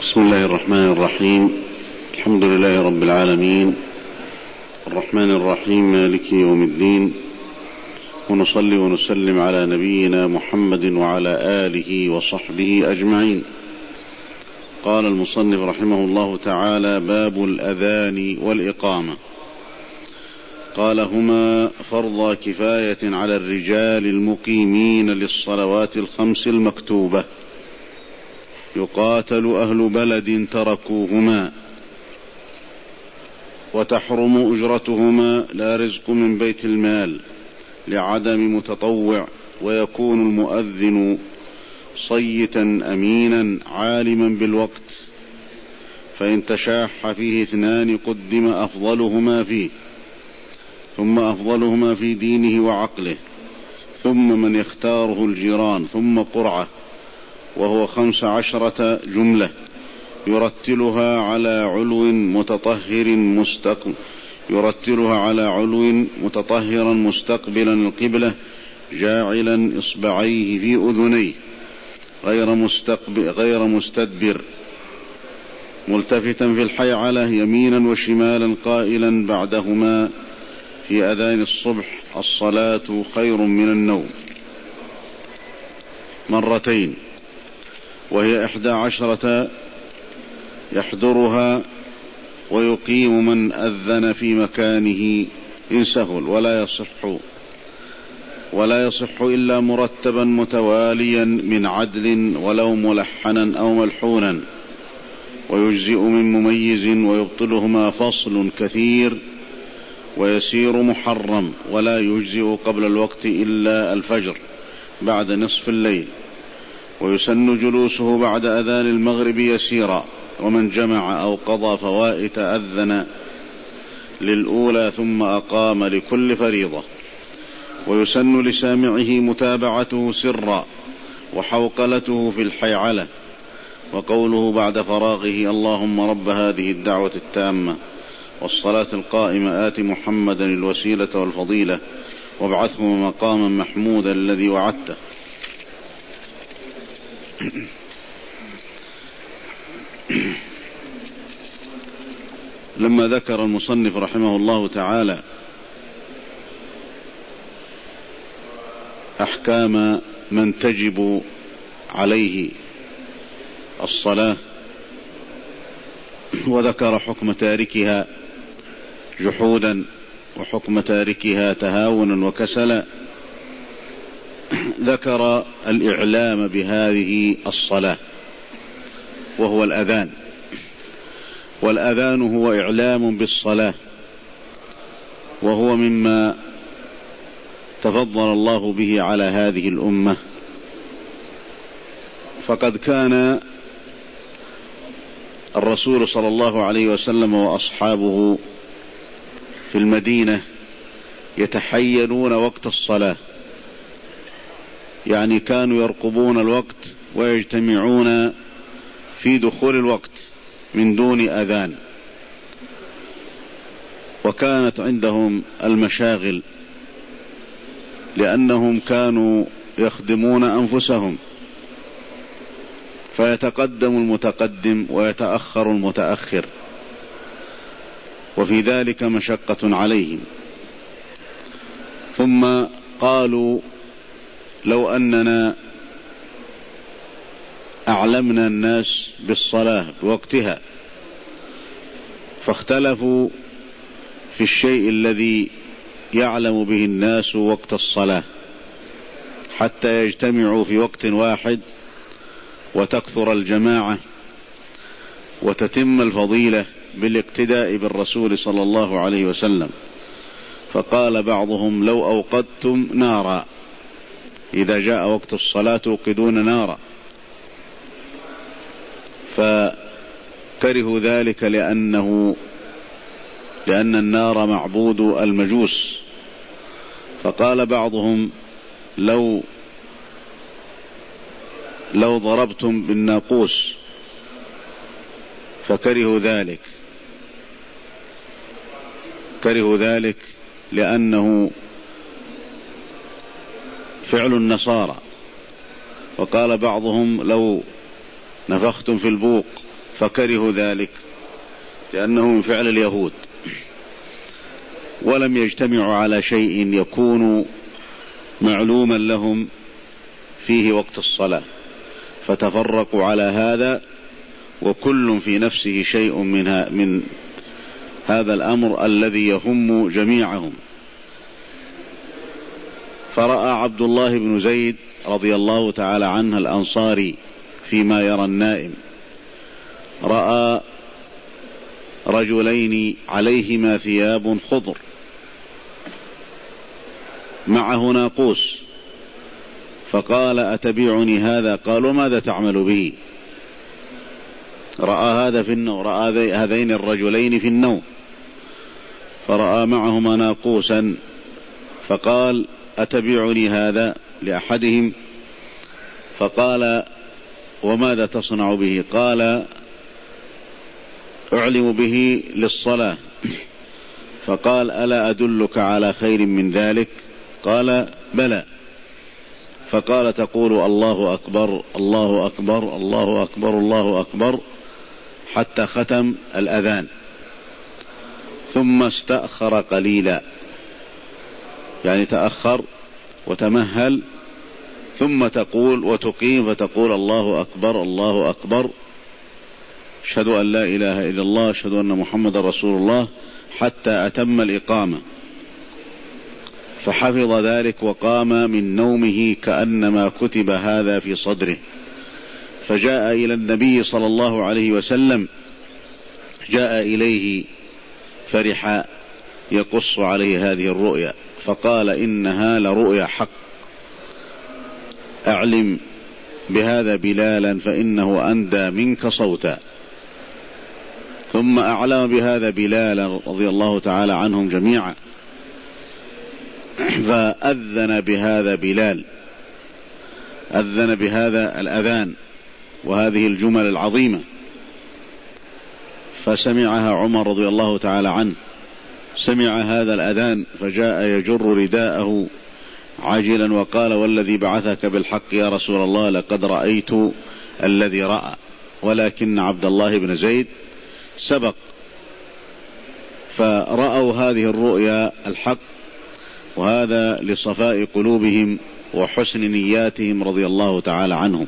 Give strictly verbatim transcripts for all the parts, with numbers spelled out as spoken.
بسم الله الرحمن الرحيم. الحمد لله رب العالمين، الرحمن الرحيم، مالك يوم الدين، ونصلي ونسلم على نبينا محمد وعلى آله وصحبه أجمعين. قال المصنف رحمه الله تعالى: باب الأذان والإقامة. قال: هما فرض كفاية على الرجال المقيمين للصلوات الخمس المكتوبة، يقاتل أهل بلد تركوهما، وتحرم أجرتهما لا رزق من بيت المال لعدم متطوع، ويكون المؤذن صيتا أمينا عالما بالوقت، فإن تشاح فيه اثنان قدم أفضلهما فيه، ثم أفضلهما في دينه وعقله، ثم من يختاره الجيران، ثم قرعة، وهو خمس عشرة جملة، يرتلها على علو متطهر مستقبل يرتلها على علو متطهرا مستقبلا القبلة، جاعلا إصبعيه في أذنيه غير مستقبل غير مستدبر، ملتفتا في الحيعلة يمينا وشمالا، قائلا بعدهما في أذان الصبح: الصلاة خير من النوم، مرتين، وهي إحدى عشرة يحضرها، ويقيم من أذن في مكانه إن سهل، ولا يصح ولا يصح إلا مرتبا متواليا من عدل، ولو ملحنا أو ملحونا، ويجزئ من مميز، ويبطلهما فصل كثير ويسير محرم، ولا يجزئ قبل الوقت إلا الفجر بعد نصف الليل، ويسن جلوسه بعد أذان المغرب يسيرا، ومن جمع أو قضى فوائت أذن للأولى ثم أقام لكل فريضة، ويسن لسامعه متابعته سرا، وحوقلته في الحيعلة، وقوله بعد فراغه: اللهم رب هذه الدعوة التامة والصلاة القائمة آت محمدا الوسيلة والفضيلة وابعثه مقاما محمودا الذي وعدته. لما ذكر المصنف رحمه الله تعالى أحكام من تجب عليه الصلاة، وذكر حكم تاركها جحودا، وحكم تاركها تهاونا وكسلا، ذكر الإعلام بهذه الصلاة وهو الأذان، والأذان هو إعلام بالصلاة، وهو مما تفضل الله به على هذه الأمة، فقد كان الرسول صلى الله عليه وسلم وأصحابه في المدينة يتحينون وقت الصلاة، يعني كانوا يرقبون الوقت ويجتمعون في دخول الوقت من دون أذان، وكانت عندهم المشاغل لأنهم كانوا يخدمون أنفسهم، فيتقدم المتقدم ويتأخر المتأخر، وفي ذلك مشقة عليهم. ثم قالوا: لو أننا أعلمنا الناس بالصلاة بوقتها، فاختلفوا في الشيء الذي يعلم به الناس وقت الصلاة حتى يجتمعوا في وقت واحد وتكثر الجماعة وتتم الفضيلة بالاقتداء بالرسول صلى الله عليه وسلم. فقال بعضهم: لو أوقدتم نارا، إذا جاء وقت الصلاة توقدون نارا، فكرهوا ذلك لأنه لأن النار معبود المجوس. فقال بعضهم: لو لو ضربتم بالناقوس، فكرهوا ذلك كرهوا ذلك لأنه فعل النصارى. وقال بعضهم: لو نفختم في البوق فكرهوا ذلك لأنه من فعل اليهود، ولم يجتمعوا على شيء يكون معلوما لهم فيه وقت الصلاة، فتفرقوا على هذا، وكل في نفسه شيء منها من هذا الأمر الذي يهم جميعهم. فرأى عبد الله بن زيد رضي الله تعالى عنه الأنصاري فيما يرى النائم، رأى رجلين عليهما ثياب خضر معه ناقوس، فقال أتبيعني هذا؟ قال وماذا تعمل به؟ رأى هذا في النوم، رأى هذين الرجلين في النوم، فرأى معهما ناقوسا فقال أتبيعني هذا لأحدهم؟ فقال وماذا تصنع به؟ قال أعلم به للصلاة. فقال ألا أدلك على خير من ذلك؟ قال بلى. فقال تقول الله أكبر الله أكبر الله أكبر الله أكبر حتى ختم الأذان، ثم استأخر قليلا، يعني تأخر وتمهل، ثم تقول وتقيم فتقول الله أكبر الله أكبر أشهد أن لا إله إلا الله أشهد أن محمد رسول الله حتى أتم الإقامة. فحفظ ذلك وقام من نومه كأنما كتب هذا في صدره، فجاء إلى النبي صلى الله عليه وسلم، جاء إليه فرحا يقص عليه هذه الرؤيا، فقال إنها لرؤيا حق، أعلم بهذا بلالا فإنه أندى منك صوتا. ثم أعلم بهذا بلالا رضي الله تعالى عنهم جميعا، فأذن بهذا بلال، أذن بهذا الأذان وهذه الجمل العظيمة، فسمعها عمر رضي الله تعالى عنه، سمع هذا الأذان فجاء يجر رداءه عاجلا وقال والذي بعثك بالحق يا رسول الله لقد رأيت الذي رأى، ولكن عبد الله بن زيد سبق، فرأوا هذه الرؤيا الحق، وهذا لصفاء قلوبهم وحسن نياتهم رضي الله تعالى عنهم.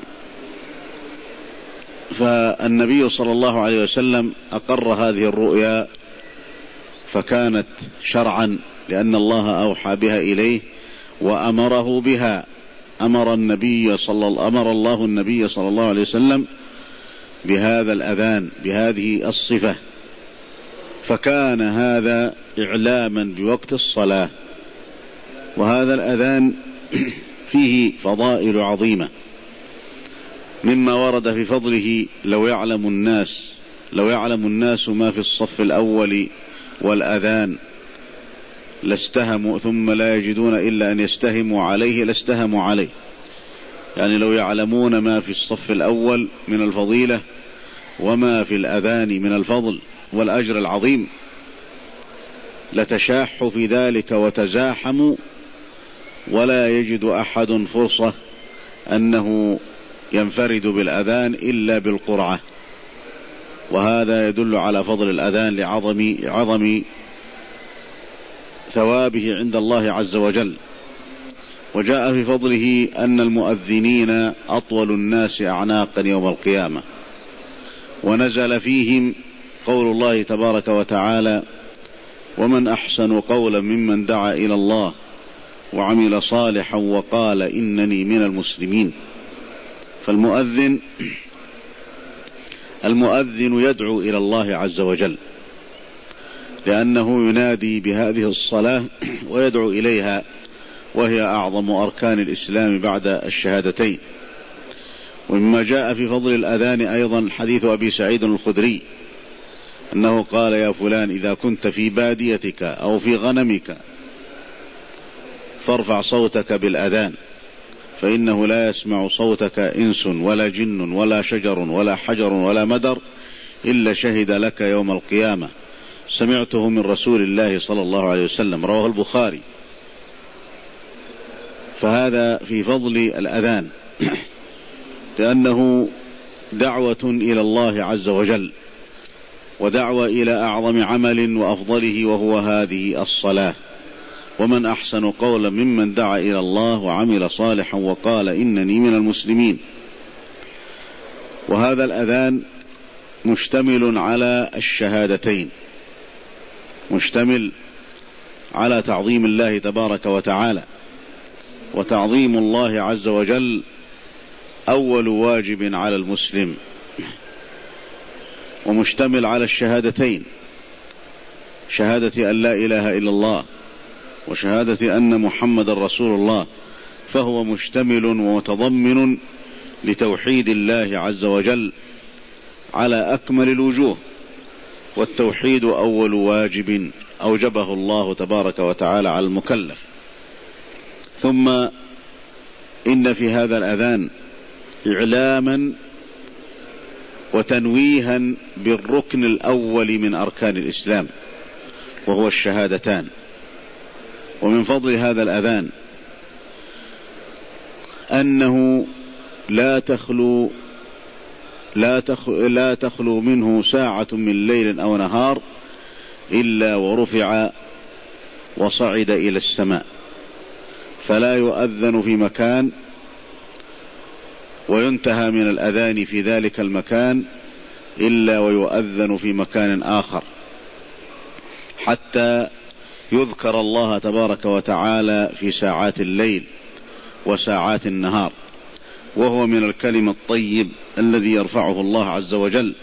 فالنبي صلى الله عليه وسلم أقر هذه الرؤيا فكانت شرعا، لأن الله أوحى بها إليه وأمره بها، أمر النبي صلى أمر الله النبي صلى الله عليه وسلم بهذا الأذان بهذه الصفة، فكان هذا إعلاما بوقت الصلاة. وهذا الأذان فيه فضائل عظيمة، مما ورد في فضله لو يعلم الناس لو يعلم الناس ما في الصف الأول والأذان لاستهموا، ثم لا يجدون إلا أن يستهموا عليه لاستهموا عليه، يعني لو يعلمون ما في الصف الأول من الفضيلة وما في الأذان من الفضل والأجر العظيم لتشاحوا في ذلك وتزاحموا، ولا يجد أحد فرصة أنه ينفرد بالأذان إلا بالقرعة. وهذا يدل على فضل الأذان لعظم عظم ثوابه عند الله عز وجل. وجاء في فضله أن المؤذنين أطول الناس أعناقا يوم القيامة، ونزل فيهم قول الله تبارك وتعالى ومن أحسن قولا ممن دعا إلى الله وعمل صالحا وقال إنني من المسلمين. فالمؤذن المؤذن يدعو إلى الله عز وجل، لأنه ينادي بهذه الصلاة ويدعو إليها، وهي أعظم أركان الإسلام بعد الشهادتين. ومما جاء في فضل الأذان أيضا حديث أبي سعيد الخدري أنه قال يا فلان إذا كنت في باديتك أو في غنمك فارفع صوتك بالأذان، فإنه لا يسمع صوتك إنس ولا جن ولا شجر ولا حجر ولا مدر إلا شهد لك يوم القيامة سمعته من رسول الله صلى الله عليه وسلم، رواه البخاري. فهذا في فضل الأذان، لأنه دعوة إلى الله عز وجل، ودعوة إلى أعظم عمل وأفضله، وهو هذه الصلاة. ومن أحسن قولا ممن دعا إلى الله وعمل صالحا وقال إنني من المسلمين. وهذا الأذان مشتمل على الشهادتين، مشتمل على تعظيم الله تبارك وتعالى، وتعظيم الله عز وجل أول واجب على المسلم، ومشتمل على الشهادتين، شهادة أن لا إله إلا الله وشهادة أن محمد رسول الله، فهو مشتمل ومتضمن لتوحيد الله عز وجل على أكمل الوجوه. والتوحيد أول واجب أوجبه الله تبارك وتعالى على المكلف. ثم إن في هذا الأذان إعلاما وتنويها بالركن الأول من أركان الإسلام، وهو الشهادتان. ومن فضل هذا الأذان أنه لا تخلو لا تخلو, لا تخلو منه ساعة من ليل أو نهار إلا ورفع وصعد إلى السماء، فلا يؤذن في مكان وينتهى من الأذان في ذلك المكان إلا ويؤذن في مكان آخر، حتى يذكر الله تبارك وتعالى في ساعات الليل وساعات النهار، وهو من الكلم الطيب الذي يرفعه الله عز وجل.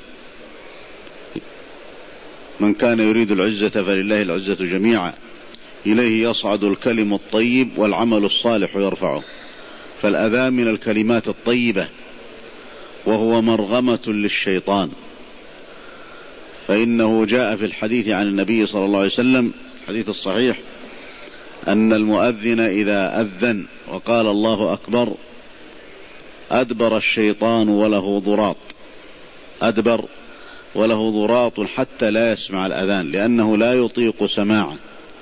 من كان يريد العزة فلله العزة جميعا، إليه يصعد الكلم الطيب والعمل الصالح يرفعه. فالأذان من الكلمات الطيبة، وهو مرغمة للشيطان، فإنه جاء في الحديث عن النبي صلى الله عليه وسلم الحديث الصحيح أن المؤذن إذا أذن وقال الله أكبر أدبر الشيطان وله ضراط، أدبر وله ضراط حتى لا يسمع الأذان، لأنه لا يطيق سماعه.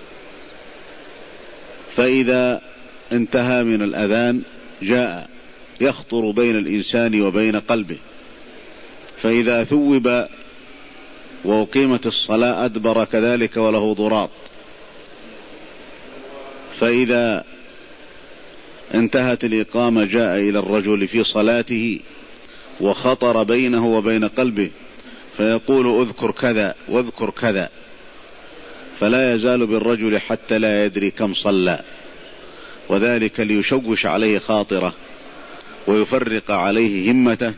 فإذا انتهى من الأذان جاء يخطر بين الإنسان وبين قلبه، فإذا ثوب وأقيمت الصلاة أدبر كذلك وله ضراط. فإذا انتهت الإقامة جاء إلى الرجل في صلاته وخطر بينه وبين قلبه فيقول اذكر كذا واذكر كذا، فلا يزال بالرجل حتى لا يدري كم صلى، وذلك ليشوش عليه خاطره ويفرق عليه همته،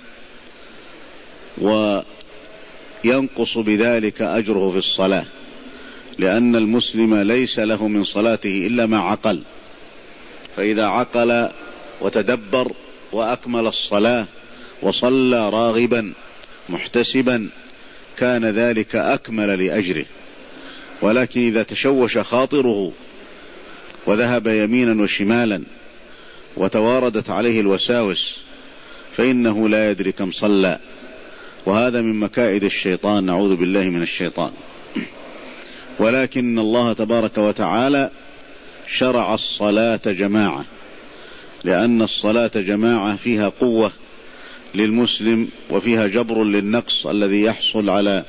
وينقص بذلك أجره في الصلاة، لأن المسلم ليس له من صلاته إلا ما عقل. فإذا عقل وتدبر وأكمل الصلاة وصلى راغبا محتسبا كان ذلك أكمل لأجره. ولكن إذا تشوش خاطره وذهب يمينا وشمالا وتواردت عليه الوساوس فإنه لا يدري كم صلى، وهذا من مكائد الشيطان، نعوذ بالله من الشيطان. ولكن الله تبارك وتعالى شرع الصلاة جماعة، لأن الصلاة جماعة فيها قوة للمسلم وفيها جبر للنقص الذي يحصل على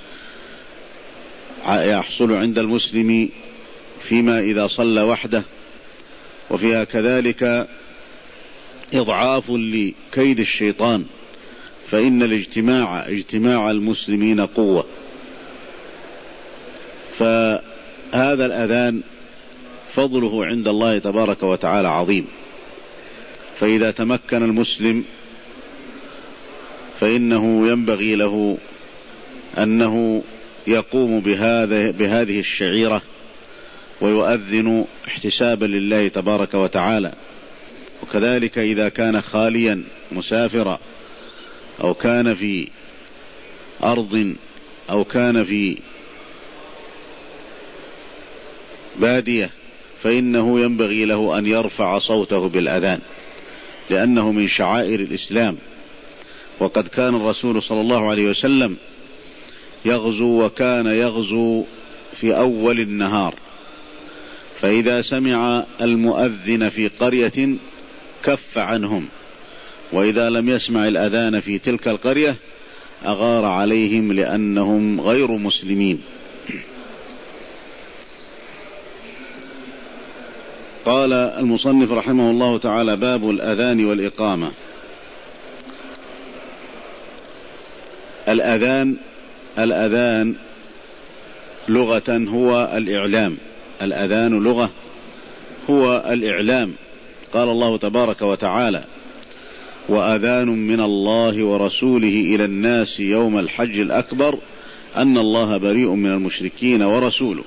يحصل عند المسلم فيما إذا صلى وحده، وفيها كذلك إضعاف لكيد الشيطان، فإن الاجتماع اجتماع المسلمين قوة. فهذا الأذان فضله عند الله تبارك وتعالى عظيم. فإذا تمكن المسلم فإنه ينبغي له أنه يقوم بهذه, بهذه الشعيرة ويؤذن احتسابا لله تبارك وتعالى. وكذلك إذا كان خاليا مسافرا أو كان في أرض أو كان في بادية فإنه ينبغي له أن يرفع صوته بالأذان، لأنه من شعائر الإسلام. وقد كان الرسول صلى الله عليه وسلم يغزو، وكان يغزو في أول النهار، فإذا سمع المؤذن في قرية كف عنهم، وإذا لم يسمع الأذان في تلك القرية أغار عليهم لأنهم غير مسلمين. قال المصنف رحمه الله تعالى: باب الأذان والإقامة. الأذان الأذان لغة هو الإعلام. الأذان لغة هو الإعلام. قال الله تبارك وتعالى: وأذان من الله ورسوله إلى الناس يوم الحج الأكبر أن الله بريء من المشركين ورسوله.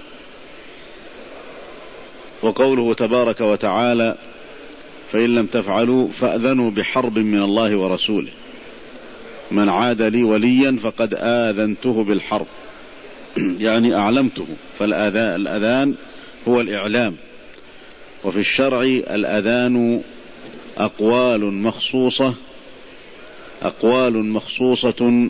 وقوله تبارك وتعالى: فإن لم تفعلوا فأذنوا بحرب من الله ورسوله، من عاد لي وليا فقد آذنته بالحرب، يعني أعلمته. فالأذان هو الإعلام. وفي الشرع الأذان أقوال مخصوصة أقوال مخصوصة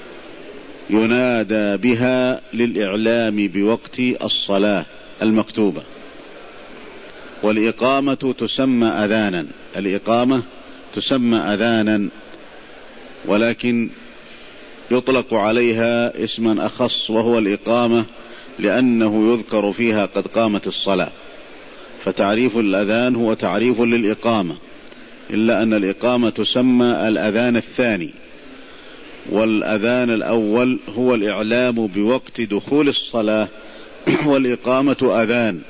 ينادى بها للإعلام بوقت الصلاة المكتوبة. والإقامة تسمى أذانا الإقامة تسمى أذانا ولكن يطلق عليها اسما أخص، وهو الإقامة، لأنه يذكر فيها قد قامت الصلاة. فتعريف الأذان هو تعريف للإقامة، إلا أن الإقامة تسمى الأذان الثاني، والأذان الأول هو الإعلام بوقت دخول الصلاة، والإقامة أذان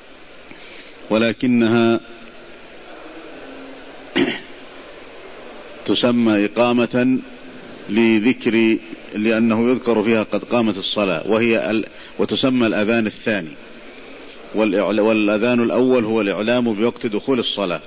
ولكنها تسمى إقامة لذكر لأنه يذكر فيها قد قامت الصلاة، وهي ال... وتسمى الأذان الثاني. والإعل... والأذان الأول هو الإعلام بوقت دخول الصلاة.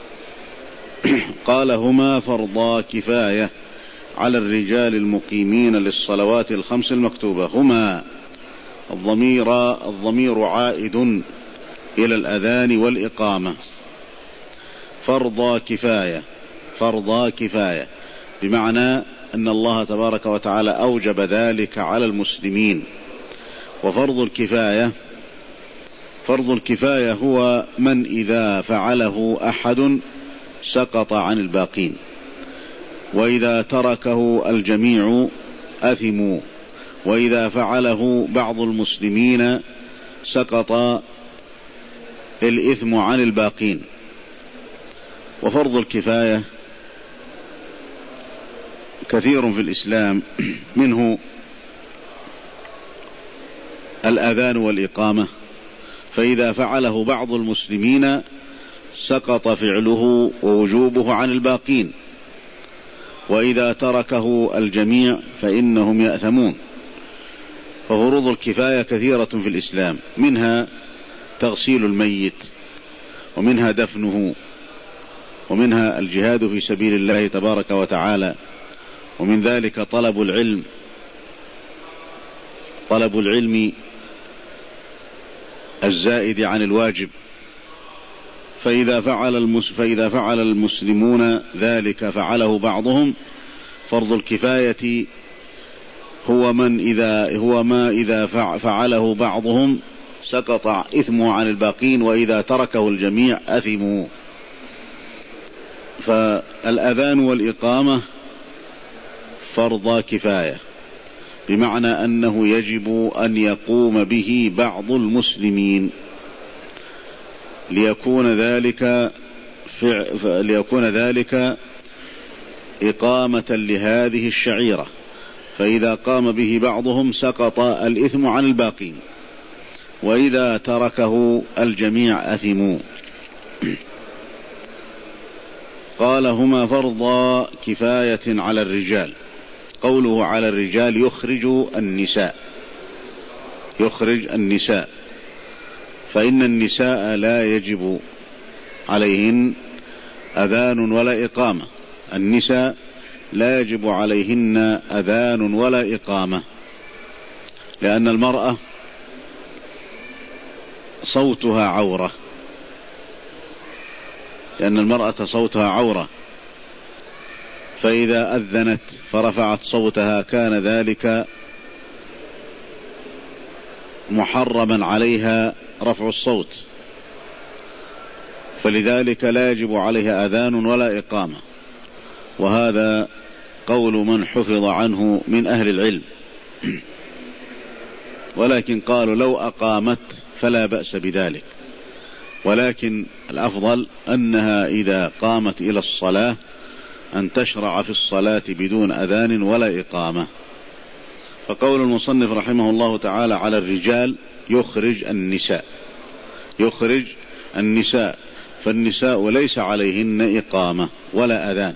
قال: هما فرضا كفاية على الرجال المقيمين للصلوات الخمس المكتوبة. هما الضمير الضمير عائد إلى الأذان والإقامة. فرضا كفاية فرضا كفاية بمعنى أن الله تبارك وتعالى أوجب ذلك على المسلمين. وفرض الكفاية فرض الكفاية هو من إذا فعله أحد سقط عن الباقين، وإذا تركه الجميع أثموا، وإذا فعله بعض المسلمين سقط الإثم عن الباقين. وفرض الكفاية كثير في الإسلام، منه الأذان والإقامة، فإذا فعله بعض المسلمين سقط فعله ووجوبه عن الباقين، وإذا تركه الجميع فإنهم يأثمون. ففروض الكفاية كثيرة في الإسلام، منها تغسيل الميت، ومنها دفنه، ومنها الجهاد في سبيل الله تبارك وتعالى، ومن ذلك طلب العلم طلب العلم الزائد عن الواجب. فإذا فعل المس فإذا فعل المسلمون ذلك فعله بعضهم. فرض الكفاية هو من إذا هو ما إذا فعله بعضهم سقط إثمه عن الباقين، وإذا تركه الجميع أثموا. فالأذان والإقامة فرض كفاية، بمعنى أنه يجب أن يقوم به بعض المسلمين ليكون ذلك ليكون ذلك إقامة لهذه الشعيرة. فإذا قام به بعضهم سقط الإثم عن الباقين، وإذا تركه الجميع أثموا. قال: هما فرضا كفاية على الرجال. قوله على الرجال يخرج النساء يخرج النساء فإن النساء لا يجب عليهن أذان ولا إقامة. النساء لا يجب عليهن أذان ولا إقامة، لأن المرأة صوتها عورة لأن المرأة صوتها عورة فإذا أذنت فرفعت صوتها كان ذلك محرما عليها رفع الصوت، فلذلك لا يجب عليها أذان ولا إقامة. وهذا قول من حفظ عنه من أهل العلم، ولكن قالوا لو أقامت فلا بأس بذلك، ولكن الأفضل أنها إذا قامت إلى الصلاة أن تشرع في الصلاة بدون أذان ولا إقامة. فقول المصنف رحمه الله تعالى على الرجال يخرج النساء، يخرج النساء، فالنساء ليس عليهن إقامة ولا أذان،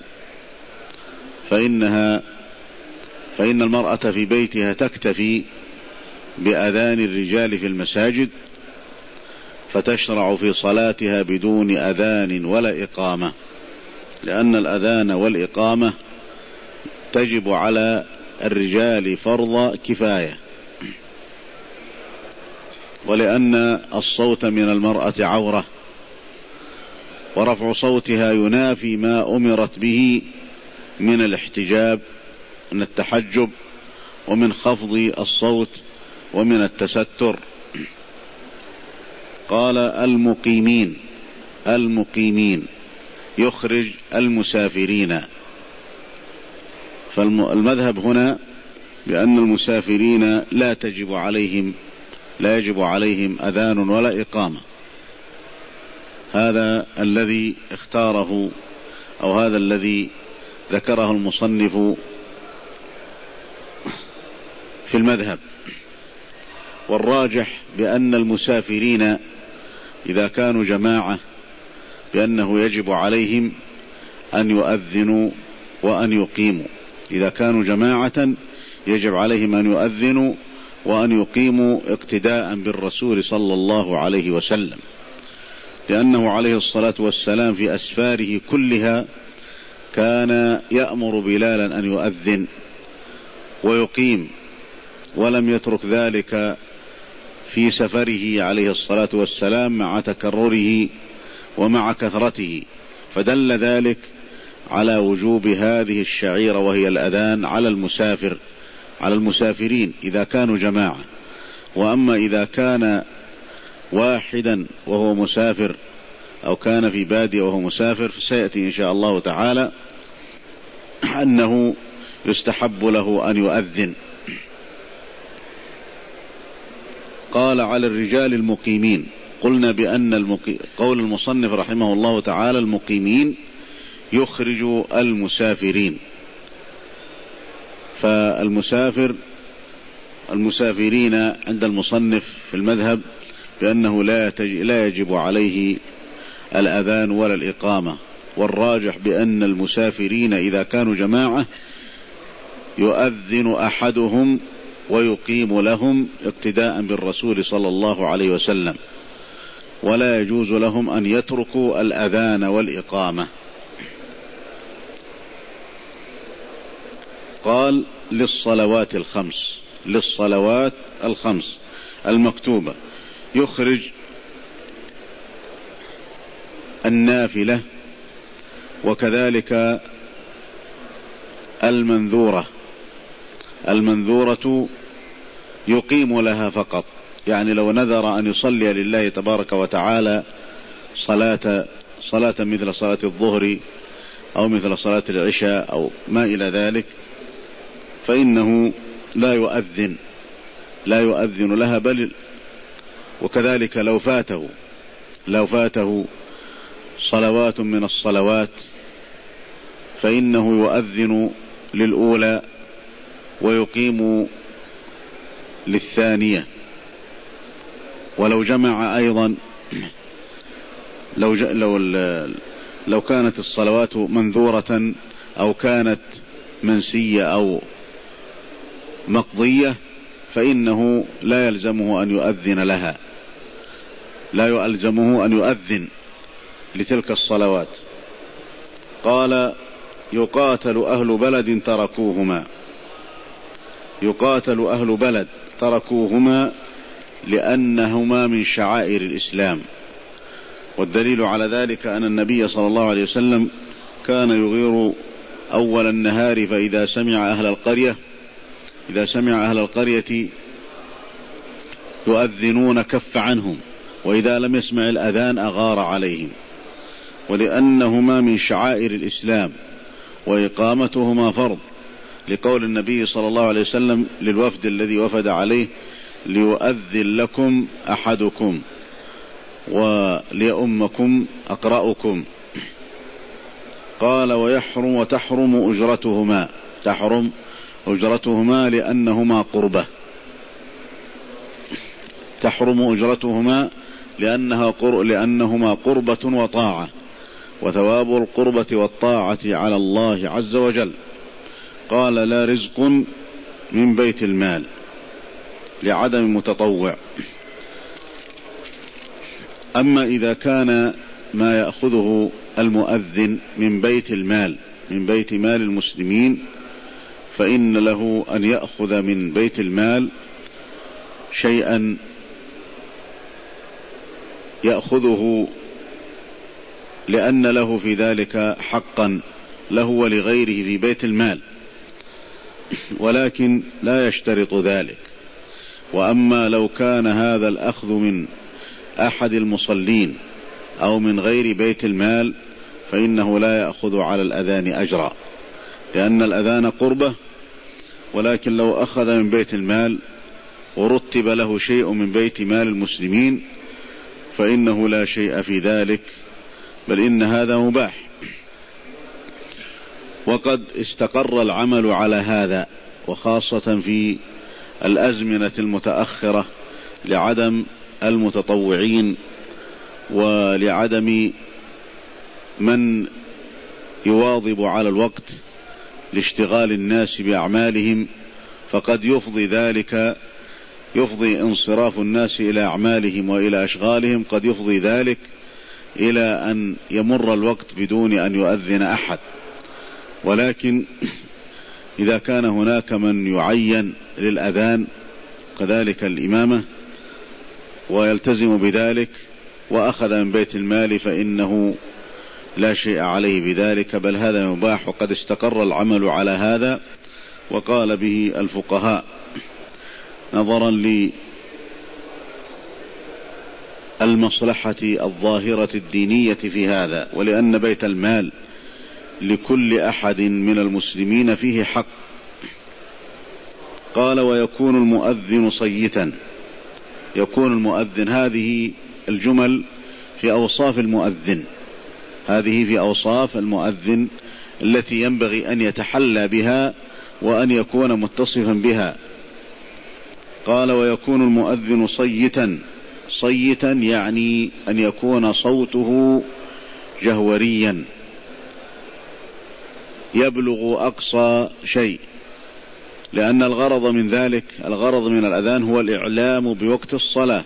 فإنها فإن المرأة في بيتها تكتفي بأذان الرجال في المساجد، فتشرع في صلاتها بدون أذان ولا إقامة، لأن الأذان والإقامة تجب على الرجال فرض كفاية، ولأن الصوت من المرأة عورة، ورفع صوتها ينافي ما أمرت به من الاحتجاب، من التحجب، ومن خفض الصوت، ومن التستر. قال المقيمين، المقيمين يخرج المسافرين. فالمذهب هنا بأن المسافرين لا تجب عليهم لا يجب عليهم أذان ولا إقامة. هذا الذي اختاره أو هذا الذي ذكره المصنف في المذهب. والراجح بأن المسافرين إذا كانوا جماعة بأنه يجب عليهم أن يؤذنوا وأن يقيموا، إذا كانوا جماعة يجب عليهم أن يؤذنوا وأن يقيموا اقتداء بالرسول صلى الله عليه وسلم، لأنه عليه الصلاة والسلام في أسفاره كلها كان يأمر بلالا أن يؤذن ويقيم، ولم يترك ذلك في سفره عليه الصلاة والسلام مع تكرره ومع كثرته، فدل ذلك على وجوب هذه الشعيرة وهي الأذان على المسافر على المسافرين إذا كانوا جماعة. وأما إذا كان واحدا وهو مسافر أو كان في بادية وهو مسافر فسيأتي إن شاء الله تعالى أنه يستحب له أن يؤذن. قال على الرجال المقيمين. قلنا بأن المقي... قول المصنف رحمه الله تعالى المقيمين يخرج المسافرين، فالمسافر المسافرين عند المصنف في المذهب بأنه لا, تج... لا يجب عليه الأذان ولا الإقامة، والراجح بأن المسافرين إذا كانوا جماعة يؤذن أحدهم ويقيم لهم اقتداء بالرسول صلى الله عليه وسلم، ولا يجوز لهم أن يتركوا الأذان والإقامة. قال للصلوات الخمس، للصلوات الخمس المكتوبة يخرج النافلة، وكذلك المنذورة. المنذورة يقيم لها فقط، يعني لو نذر أن يصلي لله تبارك وتعالى صلاة صلاة مثل صلاة الظهر أو مثل صلاة العشاء أو ما إلى ذلك فإنه لا يؤذن لا يؤذن لها، بل وكذلك لو فاته لو فاته صلوات من الصلوات فإنه يؤذن للأولى ويقيم للثانية. ولو جمع أيضا لو, ج... لو, ال... لو كانت الصلوات منذورة أو كانت منسية أو مقضية فإنه لا يلزمه أن يؤذن لها لا يلزمه أن يؤذن لتلك الصلوات. قال يقاتل أهل بلد تركوهما، يقاتل أهل بلد تركوهما لأنهما من شعائر الإسلام. والدليل على ذلك أن النبي صلى الله عليه وسلم كان يغير أول النهار، فإذا سمع أهل القرية إذا سمع أهل القرية يؤذنون كف عنهم، وإذا لم يسمع الأذان أغار عليهم، ولأنهما من شعائر الإسلام وإقامتهما فرض، لقول النبي صلى الله عليه وسلم للوفد الذي وفد عليه: ليؤذن لكم أحدكم وليؤمكم أقرأكم. قال: ويحرم وتحرم أجرتهما، تحرم أجرتهما لأنهما قربة، تحرم أجرتهما لأنها قر... لأنهما قربة وطاعة، وثواب القربة والطاعة على الله عز وجل. قال: لا رزق من بيت المال لعدم متطوع. أما إذا كان ما يأخذه المؤذن من بيت المال، من بيت مال المسلمين، فإن له أن يأخذ من بيت المال شيئا يأخذه لأن له في ذلك حقا له ولغيره في بيت المال، ولكن لا يشترط ذلك. وأما لو كان هذا الأخذ من أحد المصلين أو من غير بيت المال فإنه لا يأخذ على الأذان أجرا، لأن الأذان قربة. ولكن لو أخذ من بيت المال ورتب له شيء من بيت مال المسلمين فإنه لا شيء في ذلك، بل إن هذا مباح. وقد استقر العمل على هذا، وخاصة في الأزمنة المتأخرة، لعدم المتطوعين ولعدم من يواظب على الوقت لاشتغال الناس بأعمالهم، فقد يفضي ذلك يفضي انصراف الناس إلى أعمالهم وإلى أشغالهم، قد يفضي ذلك إلى أن يمر الوقت بدون أن يؤذن أحد. ولكن إذا كان هناك من يعين للأذان كذلك الإمامة ويلتزم بذلك وأخذ من بيت المال فإنه لا شيء عليه بذلك، بل هذا مباح. وقد استقر العمل على هذا وقال به الفقهاء نظرا للمصلحة الظاهرة الدينية في هذا، ولأن بيت المال لكل أحد من المسلمين فيه حق. قال: ويكون المؤذن صيتا. يكون المؤذن، هذه الجمل في أوصاف المؤذن، هذه في أوصاف المؤذن التي ينبغي أن يتحلى بها وأن يكون متصفا بها. قال: ويكون المؤذن صيتا. صيتا يعني أن يكون صوته جهوريا يبلغ أقصى شيء، لأن الغرض من ذلك، الغرض من الأذان هو الإعلام بوقت الصلاة،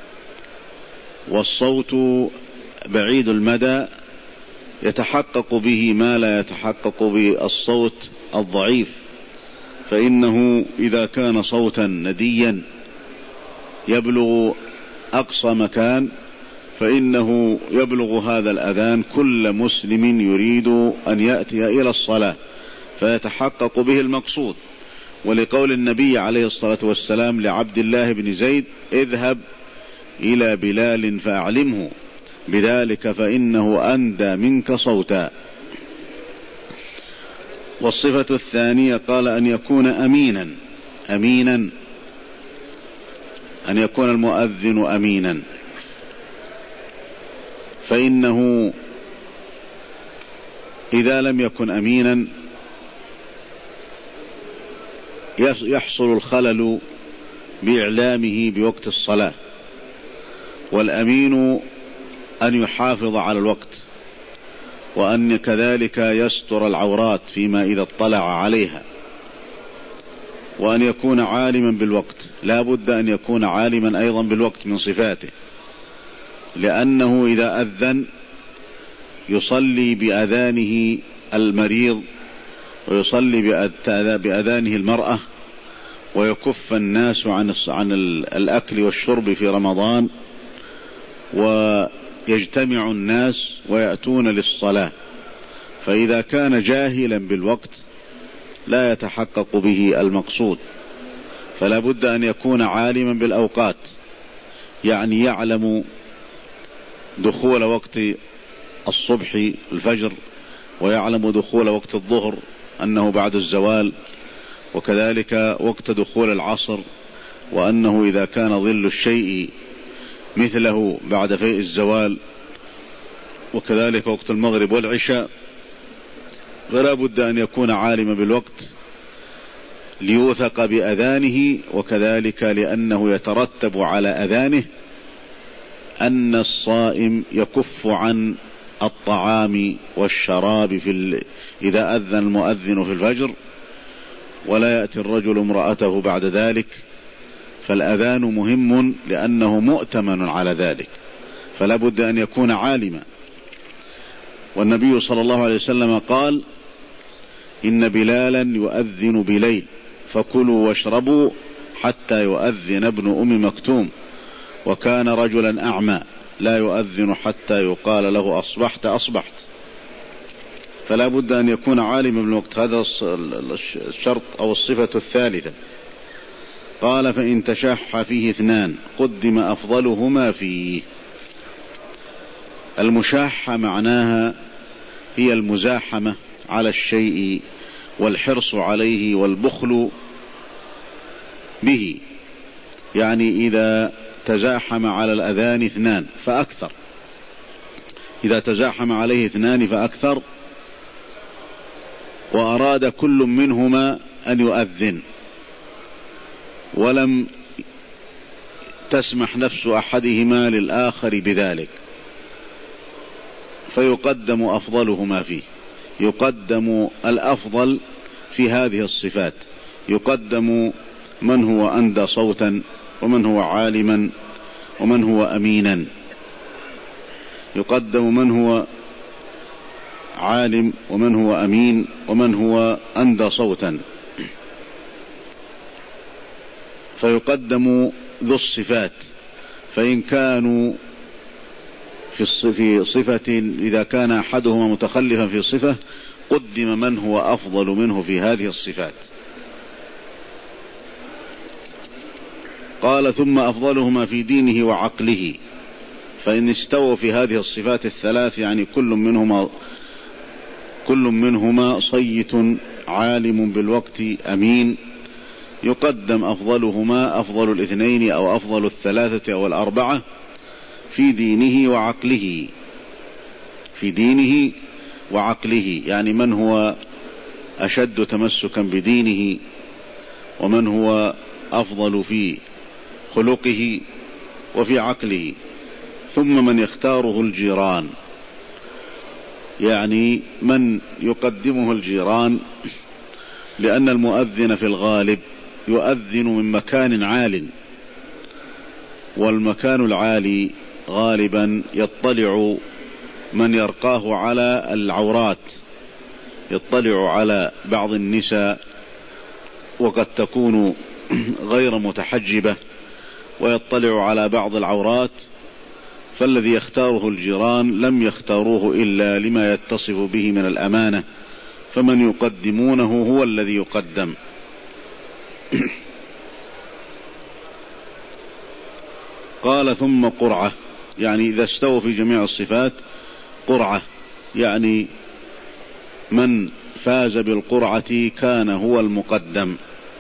والصوت بعيد المدى يتحقق به ما لا يتحقق بالصوت الضعيف، فإنه إذا كان صوتا نديا يبلغ أقصى مكان فإنه يبلغ هذا الأذان كل مسلم يريد أن يأتي إلى الصلاة فيتحقق به المقصود. ولقول النبي عليه الصلاة والسلام لعبد الله بن زيد: اذهب إلى بلال فأعلمه بذلك فإنه أندى منك صوتا. والصفة الثانية قال: أن يكون أمينا. أمينا أن يكون المؤذن أمينا، فإنه إذا لم يكن أمينا يحصل الخلل بإعلامه بوقت الصلاة. والأمين أن يحافظ على الوقت، وأن كذلك يستر العورات فيما إذا اطلع عليها، وأن يكون عالما بالوقت. لا بد أن يكون عالما أيضا بالوقت من صفاته، لأنه إذا أذن يصلي بأذانه المريض ويصلي بأذانه المرأة، ويكف الناس عن عن الأكل والشرب في رمضان، ويجتمع الناس ويأتون للصلاة. فإذا كان جاهلا بالوقت لا يتحقق به المقصود، فلا بد أن يكون عالما بالأوقات، يعني يعلم دخول وقت الصبح الفجر، ويعلم دخول وقت الظهر أنه بعد الزوال، وكذلك وقت دخول العصر، وأنه إذا كان ظل الشيء مثله بعد فيء الزوال، وكذلك وقت المغرب والعشاء. فلا بد أن يكون عالما بالوقت ليوثق بأذانه، وكذلك لأنه يترتب على أذانه أن الصائم يكف عن الطعام والشراب في ال... إذا أذن المؤذن في الفجر، ولا يأتي الرجل امرأته بعد ذلك. فالأذان مهم لأنه مؤتمن على ذلك، فلا بد أن يكون عالما. والنبي صلى الله عليه وسلم قال: إن بلالا يؤذن بليل فكلوا واشربوا حتى يؤذن ابن أم مكتوم، وكان رجلا أعمى لا يؤذن حتى يقال له أصبحت أصبحت. فلا بد أن يكون عالما بالوقت. هذا الشرط أو الصفة الثالثة. قال: فإن تشح فيه اثنان قدم أفضلهما فيه. المشاحة معناها هي المزاحمة على الشيء والحرص عليه والبخل به، يعني إذا تزاحم على الأذان اثنان فأكثر، إذا تزاحم عليه اثنان فأكثر وأراد كل منهما أن يؤذن ولم تسمح نفس أحدهما للآخر بذلك، فيقدم أفضلهما فيه. يقدم الأفضل في هذه الصفات، يقدم من هو أندى صوتا، ومن هو عالما، ومن هو أمينا. يقدم من هو عالم، ومن هو أمين، ومن هو أندى صوتا. فيقدم ذو الصفات. فإن كانوا في صفة، إذا كان أحدهما متخلفا في صفة قدم من هو أفضل منه في هذه الصفات. قال: ثم أفضلهما في دينه وعقله. فإن استووا في هذه الصفات الثلاث، يعني كل منهما كل منهما صيت عالم بالوقت أمين، يقدم أفضلهما أفضل الاثنين أو أفضل الثلاثة أو الأربعة في دينه وعقله. في دينه وعقله، يعني من هو أشد تمسكا بدينه، ومن هو أفضل في خلقه وفي عقله. ثم من يختاره الجيران، يعني من يقدمه الجيران، لأن المؤذن في الغالب يؤذن من مكان عال، والمكان العالي غالبا يطلع من يرقاه على العورات، يطلع على بعض النساء وقد تكون غير متحجبة، ويطلع على بعض العورات. فالذي يختاره الجيران لم يختاروه إلا لما يتصف به من الأمانة، فمن يقدمونه هو الذي يقدم. قال: ثم قرعة، يعني إذا استووا في جميع الصفات قرعة، يعني من فاز بالقرعة كان هو المقدم.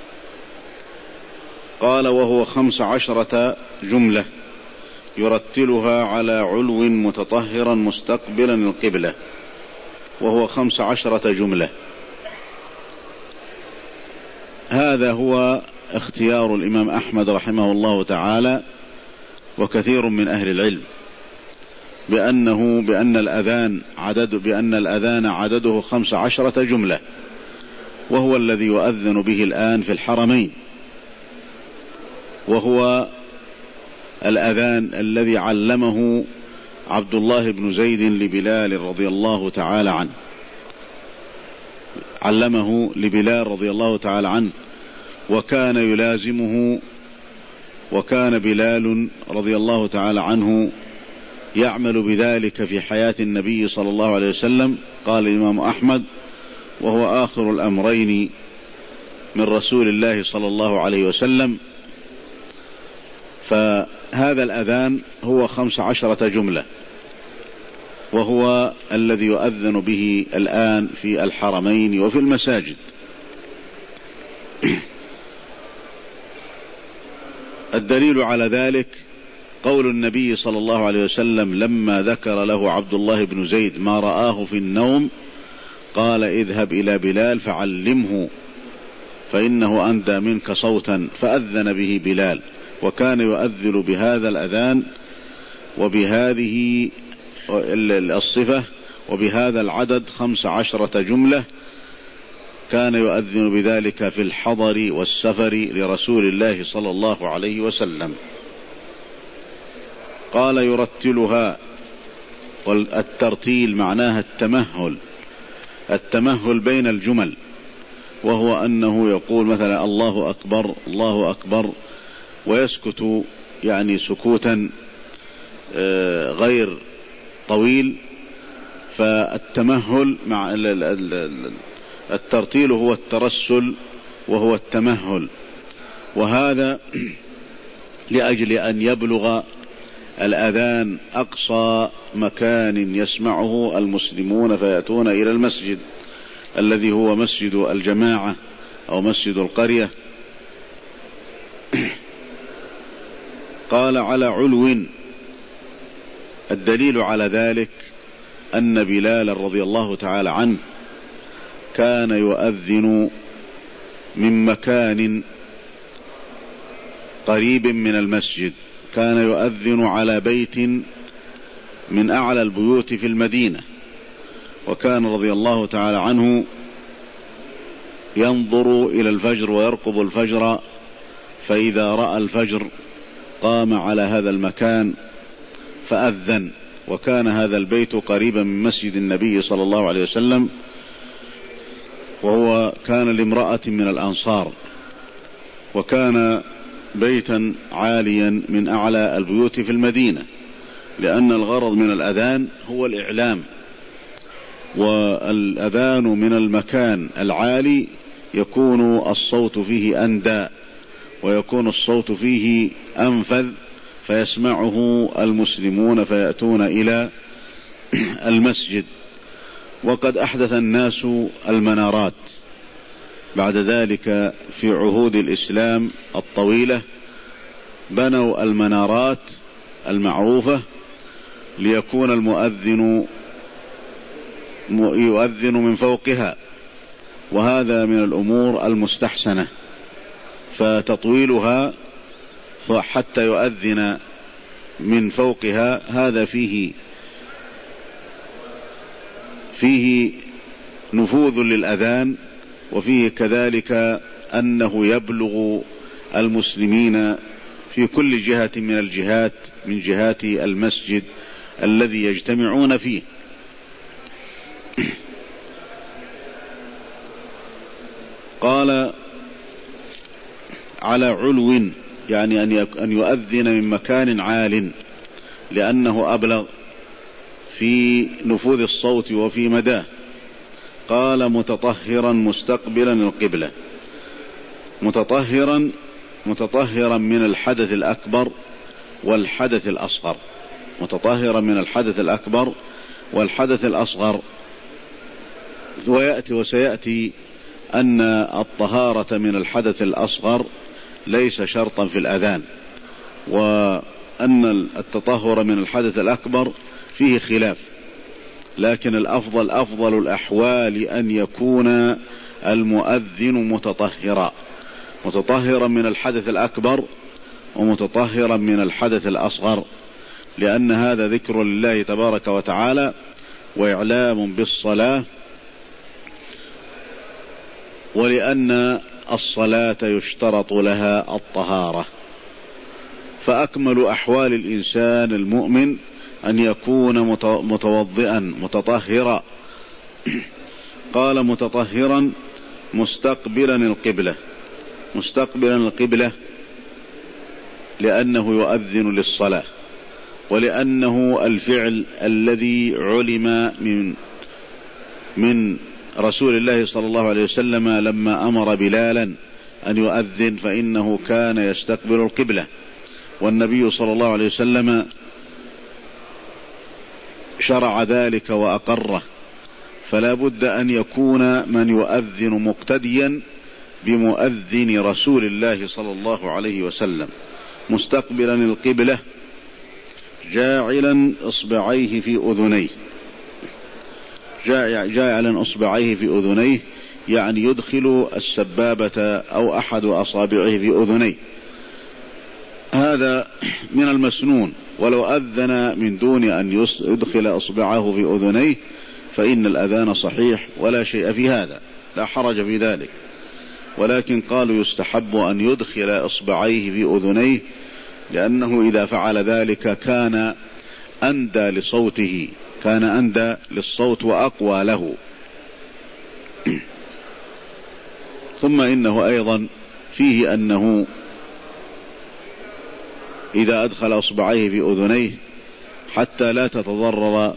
قال: وهو خمس عشرة جملة يرتلها على علو متطهرا مستقبلا القبلة. وهو خمس عشرة جملة. هذا هو اختيار الإمام أحمد رحمه الله تعالى وكثير من أهل العلم، بأنه بأن الأذان عدد بأن الأذان عدده خمس عشرة جملة، وهو الذي يؤذن به الآن في الحرمين، وهو الأذان الذي علمه عبد الله بن زيد لبلال رضي الله تعالى عنه، علمه لبلال رضي الله تعالى عنه، وكان يلازمه، وكان بلال رضي الله تعالى عنه يعمل بذلك في حياة النبي صلى الله عليه وسلم. قال الإمام أحمد: وهو آخر الأمرين من رسول الله صلى الله عليه وسلم. فهذا الأذان هو خمس عشرة جملة، وهو الذي يؤذن به الآن في الحرمين وفي المساجد. الدليل على ذلك قول النبي صلى الله عليه وسلم لما ذكر له عبد الله بن زيد ما رآه في النوم قال اذهب إلى بلال فعلمه فإنه أندى منك صوتا، فأذن به بلال، وكان يؤذن بهذا الأذان وبهذه الصفة وبهذا العدد خمس عشرة جملة، كان يؤذن بذلك في الحضر والسفر لرسول الله صلى الله عليه وسلم. قال يرتلها، والترتيل معناها التمهل، التمهل بين الجمل، وهو أنه يقول مثلا الله أكبر الله أكبر ويسكت يعني سكوتا غير طويل. فالتمهل مع الترتيل هو الترسل وهو التمهل، وهذا لأجل أن يبلغ الأذان أقصى مكان يسمعه المسلمون فيأتون إلى المسجد الذي هو مسجد الجماعة أو مسجد القرية. قال على علو، الدليل على ذلك أن بلال رضي الله تعالى عنه كان يؤذن من مكان قريب من المسجد، كان يؤذن على بيت من أعلى البيوت في المدينة، وكان رضي الله تعالى عنه ينظر إلى الفجر ويرقب الفجر، فإذا رأى الفجر قام على هذا المكان فأذن. وكان هذا البيت قريبا من مسجد النبي صلى الله عليه وسلم، وهو كان لامرأة من الأنصار، وكان بيتا عاليا من أعلى البيوت في المدينة، لأن الغرض من الأذان هو الإعلام، والأذان من المكان العالي يكون الصوت فيه أندى ويكون الصوت فيه أنفذ فيسمعه المسلمون فيأتون إلى المسجد. وقد أحدث الناس المنارات بعد ذلك في عهود الإسلام الطويلة، بنوا المنارات المعروفة ليكون المؤذن يؤذن من فوقها، وهذا من الأمور المستحسنة، فتطويلها حتى يؤذن من فوقها هذا فيه فيه نفوذ للأذان، وفيه كذلك أنه يبلغ المسلمين في كل جهة من الجهات من جهات المسجد الذي يجتمعون فيه. قال على علو، يعني أن يؤذن من مكان عال لأنه أبلغ في نفوذ الصوت وفي مداه. قال متطهرا مستقبلا القبلة، متطهرا متطهرا من الحدث الأكبر والحدث الأصغر، متطهرا من الحدث الأكبر والحدث الأصغر. ويأتي وسيأتي أن الطهارة من الحدث الأصغر ليس شرطا في الأذان، وأن التطهر من الحدث الأكبر فيه خلاف، لكن الأفضل أفضل الأحوال أن يكون المؤذن متطهرا، متطهرا من الحدث الأكبر ومتطهرا من الحدث الأصغر، لأن هذا ذكر لله تبارك وتعالى وإعلام بالصلاة، ولأن الصلاة يشترط لها الطهارة. فأكمل أحوال الإنسان المؤمن أن يكون متوضئا متطهرا. قال متطهرا مستقبلا القبلة، مستقبلا القبلة لأنه يؤذن للصلاة، ولأنه الفعل الذي علم من من رسول الله صلى الله عليه وسلم لما أمر بلالا أن يؤذن فإنه كان يستقبل القبلة، والنبي صلى الله عليه وسلم شرع ذلك وأقره، فلا بد أن يكون من يؤذن مقتديا بمؤذن رسول الله صلى الله عليه وسلم مستقبلا القبلة جاعلا إصبعيه في أذنيه، جاعلا إصبعيه في أذنيه يعني يدخل السبابة أو أحد أصابعه في أذنيه، هذا من المسنون. ولو أذن من دون أن يدخل إصبعه في أذنيه فإن الأذان صحيح ولا شيء في هذا، لا حرج في ذلك، ولكن قالوا يستحب أن يدخل إصبعيه في أذنيه، لأنه إذا فعل ذلك كان أندى لصوته، كان أندى للصوت وأقوى له. ثم إنه أيضا فيه أنه إذا أدخل إصبعيه في أذنيه حتى لا تتضرر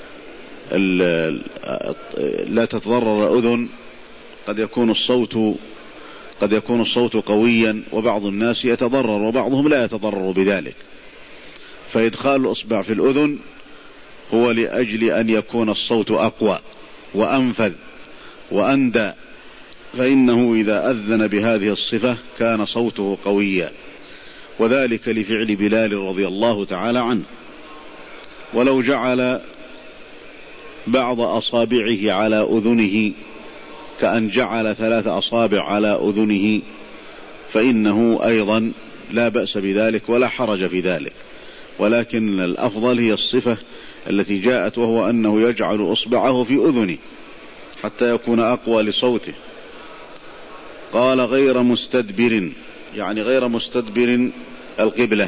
لا تتضرر أذن، قد يكون الصوت قد يكون الصوت قويا وبعض الناس يتضرر وبعضهم لا يتضرر بذلك، فإدخال الإصبع في الأذن هو لأجل أن يكون الصوت أقوى وأنفذ وأندى، فإنه إذا أذن بهذه الصفة كان صوته قويا، وذلك لفعل بلال رضي الله تعالى عنه. ولو جعل بعض أصابعه على أذنه كأن جعل ثلاث أصابع على أذنه فإنه أيضا لا بأس بذلك ولا حرج في ذلك، ولكن الأفضل هي الصفة التي جاءت، وهو أنه يجعل إصبعه في أذنه حتى يكون أقوى لصوته. قال غير مستدبر، يعني غير مستدبر القبلة،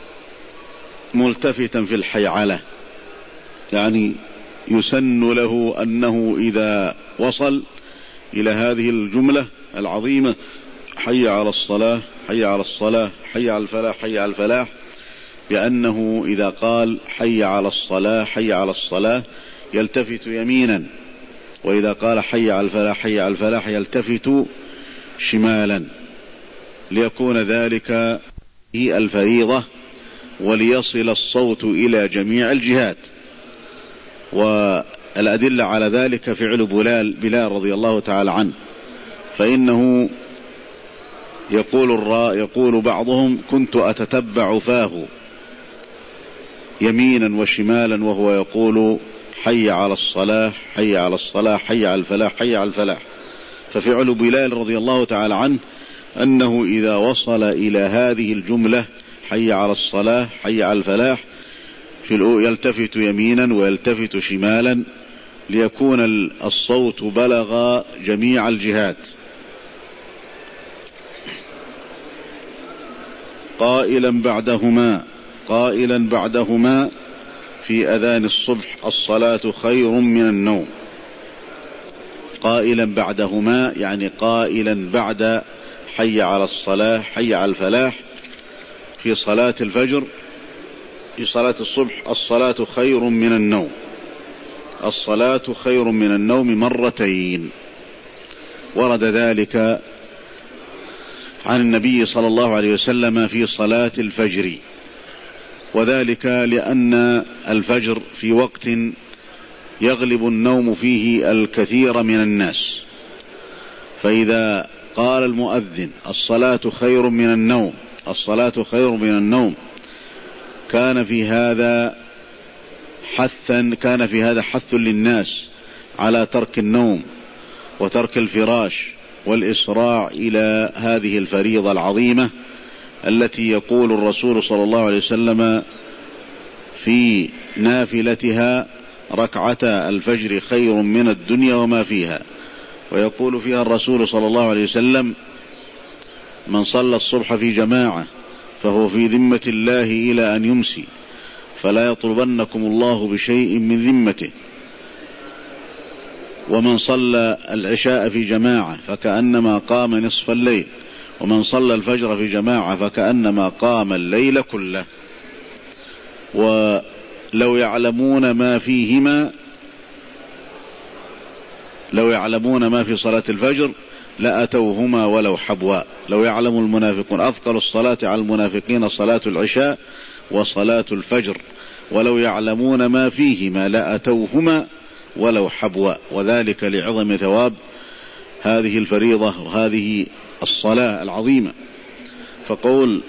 ملتفتا في الحيعلة، يعني يسن له أنه إذا وصل إلى هذه الجملة العظيمة حي على الصلاة حي على الصلاة حي على الفلاح حي على الفلاح، بأنه إذا قال حي على الصلاة حي على الصلاة يلتفت يمينا، وإذا قال حي على الفلاح حي على الفلاح يلتفت شمالا، ليكون ذلك هي الفريضة وليصل الصوت إلى جميع الجهات. والأدلة على ذلك فعل بلال, بلال رضي الله تعالى عنه، فإنه يقول, الرا يقول بعضهم كنت أتتبع فاه يمينا وشمالا وهو يقول حي على الصلاة حي على الصلاة حي على الفلاح حي على الفلاح. ففعل بلال رضي الله تعالى عنه أنه إذا وصل إلى هذه الجملة حي على الصلاة حي على الفلاح يلتفت يمينا ويلتفت شمالا ليكون الصوت بلغ جميع الجهات. قائلا بعدهما قائلا بعدهما في أذان الصبح الصلاة خير من النوم. قائلا بعدهما يعني قائلا بعد حي على الصلاة حي على الفلاح في صلاة الفجر، في صلاة الصبح الصلاة خير من النوم، الصلاة خير من النوم مرتين. ورد ذلك عن النبي صلى الله عليه وسلم في صلاة الفجر، وذلك لأن الفجر في وقت يغلب النوم فيه الكثير من الناس، فإذا قال المؤذن الصلاة خير من النوم الصلاة خير من النوم كان في هذا حثا كان في هذا حث للناس على ترك النوم وترك الفراش والإسراع إلى هذه الفريضة العظيمة التي يقول الرسول صلى الله عليه وسلم في نافلتها ركعتا الفجر خير من الدنيا وما فيها، ويقول فيها الرسول صلى الله عليه وسلم من صلى الصبح في جماعة فهو في ذمة الله إلى أن يمسي، فلا يطلبنكم الله بشيء من ذمته، ومن صلى العشاء في جماعة فكأنما قام نصف الليل، ومن صلى الفجر في جماعة فكأنما قام الليل كله. ولو يعلمون ما فيهما لو يعلمون ما في صلاة الفجر لأتوهما ولو حبوا. لو يعلم المنافقون أثقل الصلاة على المنافقين صلاة العشاء وصلاة الفجر، ولو يعلمون ما فيهما لأتوهما ولو حبوا، وذلك لعظم ثواب هذه الفريضة وهذه الصلاة العظيمة. فقول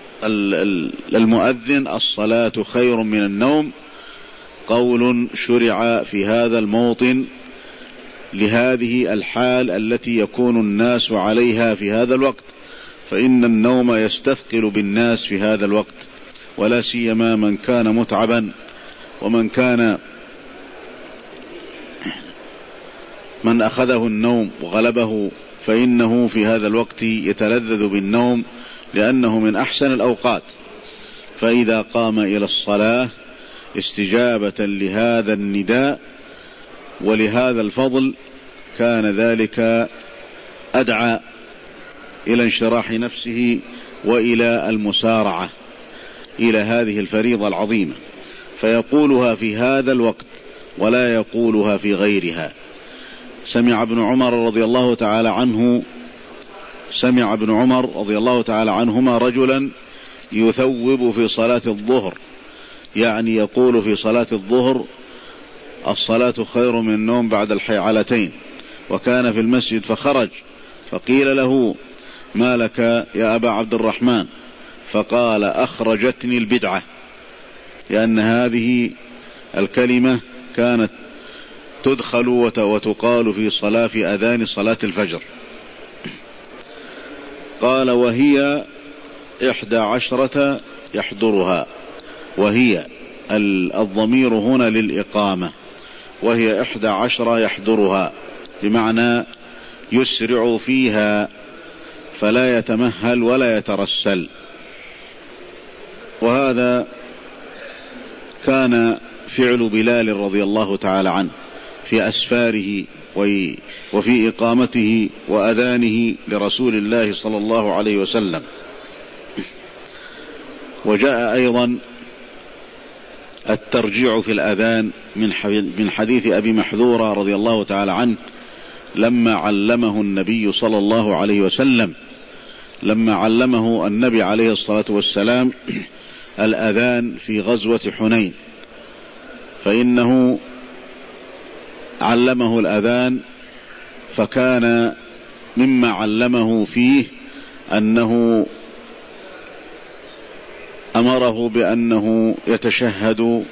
المؤذن الصلاة خير من النوم قول شرع في هذا الموطن لهذه الحال التي يكون الناس عليها في هذا الوقت، فإن النوم يستثقل بالناس في هذا الوقت، ولا سيما من كان متعبا ومن كان من أخذه النوم وغلبه، فإنه في هذا الوقت يتلذذ بالنوم لأنه من أحسن الأوقات. فإذا قام إلى الصلاة استجابة لهذا النداء ولهذا الفضل كان ذلك أدعى إلى انشراح نفسه وإلى المسارعة إلى هذه الفريضة العظيمة، فيقولها في هذا الوقت ولا يقولها في غيرها. سمع ابن عمر رضي الله تعالى عنه سمع ابن عمر رضي الله تعالى عنهما رجلا يثوب في صلاة الظهر، يعني يقول في صلاة الظهر الصلاة خير من النوم بعد الحيعلتين، وكان في المسجد فخرج فقيل له ما لك يا أبا عبد الرحمن؟ فقال أخرجتني البدعة، لأن هذه الكلمة كانت تدخل وتقال في صلاة في أذان صلاة الفجر. قال وهي إحدى عشرة يحضرها، وهي الضمير هنا للإقامة، وهي إحدى عشرة يحضرها بمعنى يسرع فيها فلا يتمهل ولا يترسل. وهذا كان فعل بلال رضي الله تعالى عنه في أسفاره وفي إقامته وأذانه لرسول الله صلى الله عليه وسلم. وجاء أيضا الترجيع في الأذان من حديث أبي محذورة رضي الله تعالى عنه لما علمه النبي صلى الله عليه وسلم لما علمه النبي عليه الصلاة والسلام الأذان في غزوة حنين، فإنه علمه الأذان، فكان مما علمه فيه أنه أمره بأنه يتشهد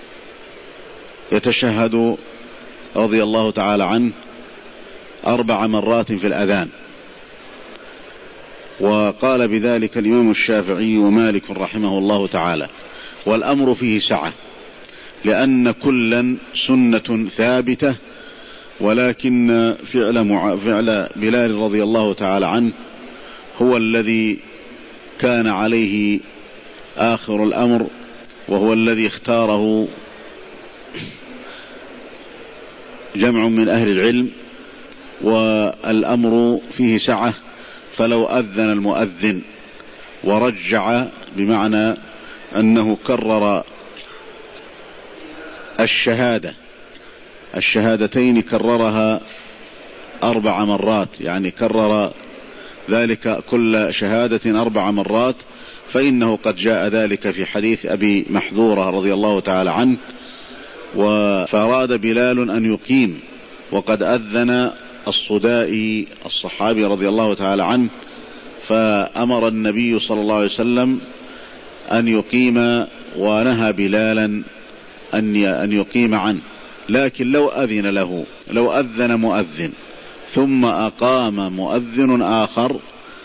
يتشهد رضي الله تعالى عنه أربع مرات في الأذان. وقال بذلك الإمام الشافعي ومالك رحمه الله تعالى، والأمر فيه سعة، لأن كلا سنة ثابتة، ولكن فعل, مع... فعل بلال رضي الله تعالى عنه هو الذي كان عليه آخر الأمر، وهو الذي اختاره جمع من أهل العلم، والأمر فيه سعة. فلو أذن المؤذن ورجع بمعنى أنه كرر الشهادة الشهادتين كررها أربع مرات، يعني كرر ذلك كل شهادة أربع مرات، فإنه قد جاء ذلك في حديث أبي محذورة رضي الله تعالى عنه. فأراد بلال أن يقيم، وقد أذن الصدائي الصحابي رضي الله تعالى عنه، فأمر النبي صلى الله عليه وسلم أن يقيم، ونهى بلالا أن يقيم عنه. لكن لو أذن له لو أذن مؤذن ثم أقام مؤذن آخر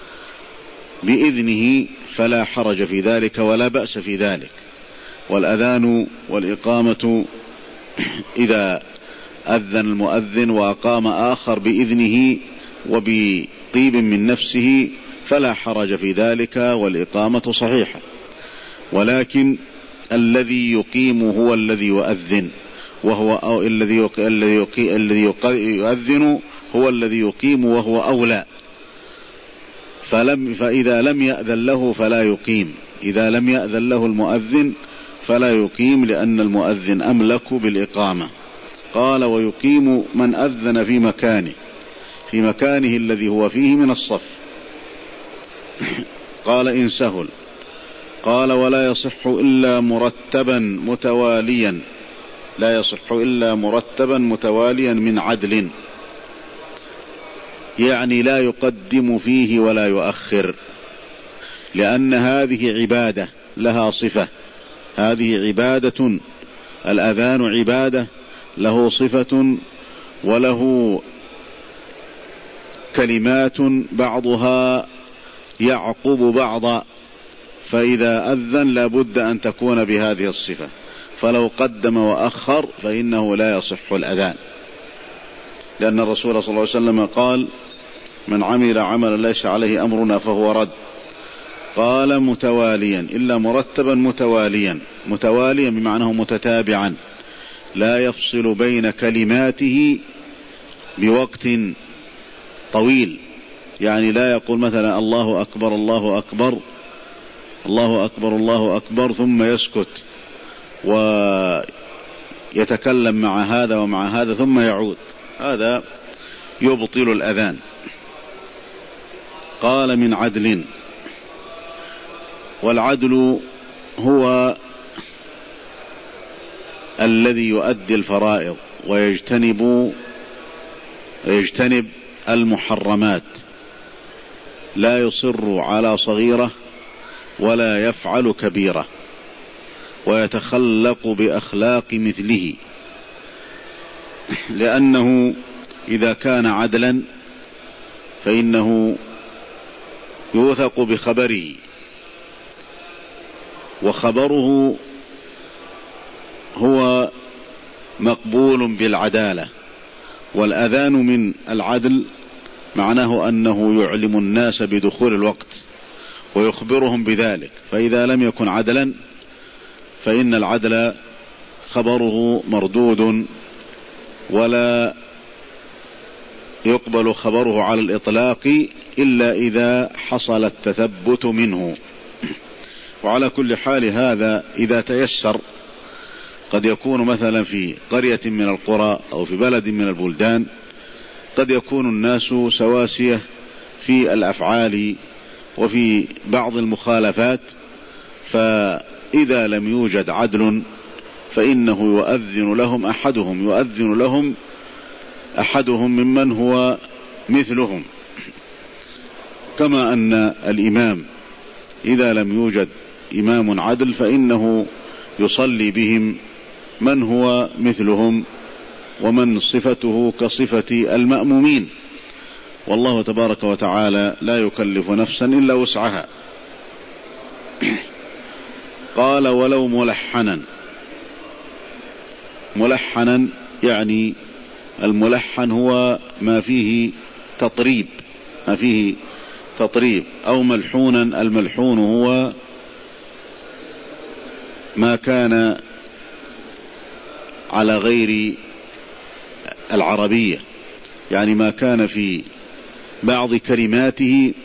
بإذنه فلا حرج في ذلك ولا بأس في ذلك. والأذان والإقامة إذا أذن المؤذن وأقام آخر بإذنه وبطيب من نفسه فلا حرج في ذلك، والإقامة صحيحة. ولكن الذي يقيم هو الذي يؤذن، وهو أو الذي الذي يؤذن هو الذي يقيم، وهو أولى. فلم فإذا لم يأذن له فلا يقيم، إذا لم يأذن له المؤذن فلا يقيم، لأن المؤذن أملك بالإقامة. قال ويقيم من أذن في مكانه في مكانه الذي هو فيه من الصف. قال إن سهل. قال ولا يصح إلا مرتبا متواليا لا يصح إلا مرتبا متواليا من عدل. يعني لا يقدم فيه ولا يؤخر، لأن هذه عبادة لها صفة، هذه عبادة، الأذان عبادة له صفة وله كلمات بعضها يعقب بعضا، فإذا أذن لابد أن تكون بهذه الصفة، فلو قدم وأخر فإنه لا يصح الأذان، لأن الرسول صلى الله عليه وسلم قال: من عمل عملا ليس عليه أمرنا فهو رد. قال متواليا، إلا مرتبا متواليا، متواليا بمعنى متتابعا لا يفصل بين كلماته بوقت طويل، يعني لا يقول مثلا الله أكبر الله أكبر الله أكبر الله أكبر ثم يسكت ويتكلم مع هذا ومع هذا ثم يعود، هذا يبطل الأذان. قال من عدل، والعدل هو الذي يؤدي الفرائض ويجتنب ويجتنب المحرمات، لا يصر على صغيرة ولا يفعل كبيرة، ويتخلق بأخلاق مثله، لأنه إذا كان عدلا فإنه يوثق بخبره، وخبره هو مقبول بالعدالة. والأذان من العدل معناه أنه يعلم الناس بدخول الوقت ويخبرهم بذلك، فإذا لم يكن عدلا فإن العدل خبره مردود ولا يقبل خبره على الإطلاق إلا إذا حصل التثبت منه. وعلى كل حال هذا إذا تيسر، قد يكون مثلا في قرية من القرى أو في بلد من البلدان قد يكون الناس سواسية في الأفعال وفي بعض المخالفات، فإذا لم يوجد عدل فإنه يؤذن لهم أحدهم يؤذن لهم أحدهم ممن هو مثلهم، كما أن الإمام إذا لم يوجد إمام عدل فإنه يصلي بهم من هو مثلهم ومن صفته كصفة المأمومين، والله تبارك وتعالى لا يكلف نفسا إلا وسعها. قال ولو ملحنا، ملحنا يعني الملحن هو ما فيه تطريب، ما فيه تطريب، أو ملحونا، الملحون هو ما كان على غير العربية، يعني ما كان في بعض كلماته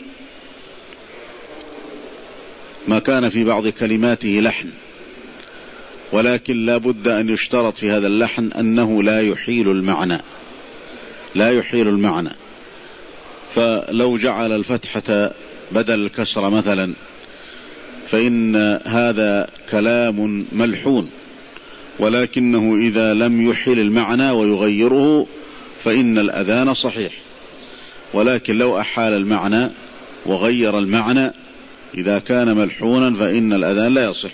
ما كان في بعض كلماته لحن، ولكن لا بد أن يشترط في هذا اللحن أنه لا يحيل المعنى، لا يحيل المعنى. فلو جعل الفتحة بدل الكسرة مثلا فإن هذا كلام ملحون، ولكنه إذا لم يحيل المعنى ويغيره فإن الأذان صحيح. ولكن لو أحال المعنى وغير المعنى إذا كان ملحونا فإن الأذان لا يصح.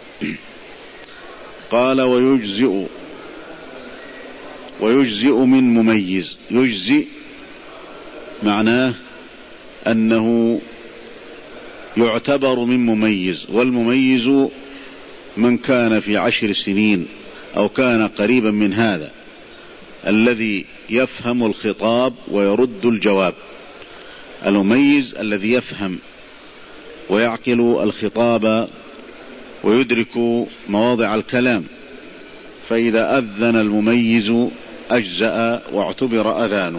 قال ويجزئ ويجزئ من مميز، يجزئ معناه أنه يعتبر من مميز، والمميز من كان في عشر سنين أو كان قريبا من هذا، الذي يفهم الخطاب ويرد الجواب. المميز الذي يفهم ويعقل الخطاب ويدرك مواضع الكلام، فإذا أذن المميز أجزأ واعتبر أذانه.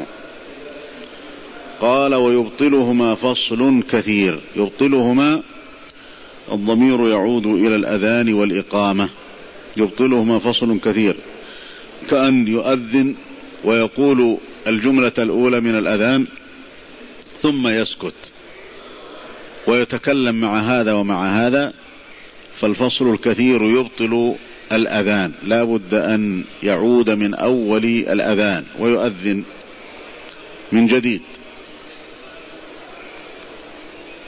قال ويبطلهما فصل كثير، يبطلهما الضمير يعود إلى الأذان والإقامة، يبطلهما فصل كثير، كأن يؤذن ويقول الجملة الأولى من الأذان ثم يسكت ويتكلم مع هذا ومع هذا، فالفصل الكثير يبطل الأذان، لا بد أن يعود من أول الأذان ويؤذن من جديد.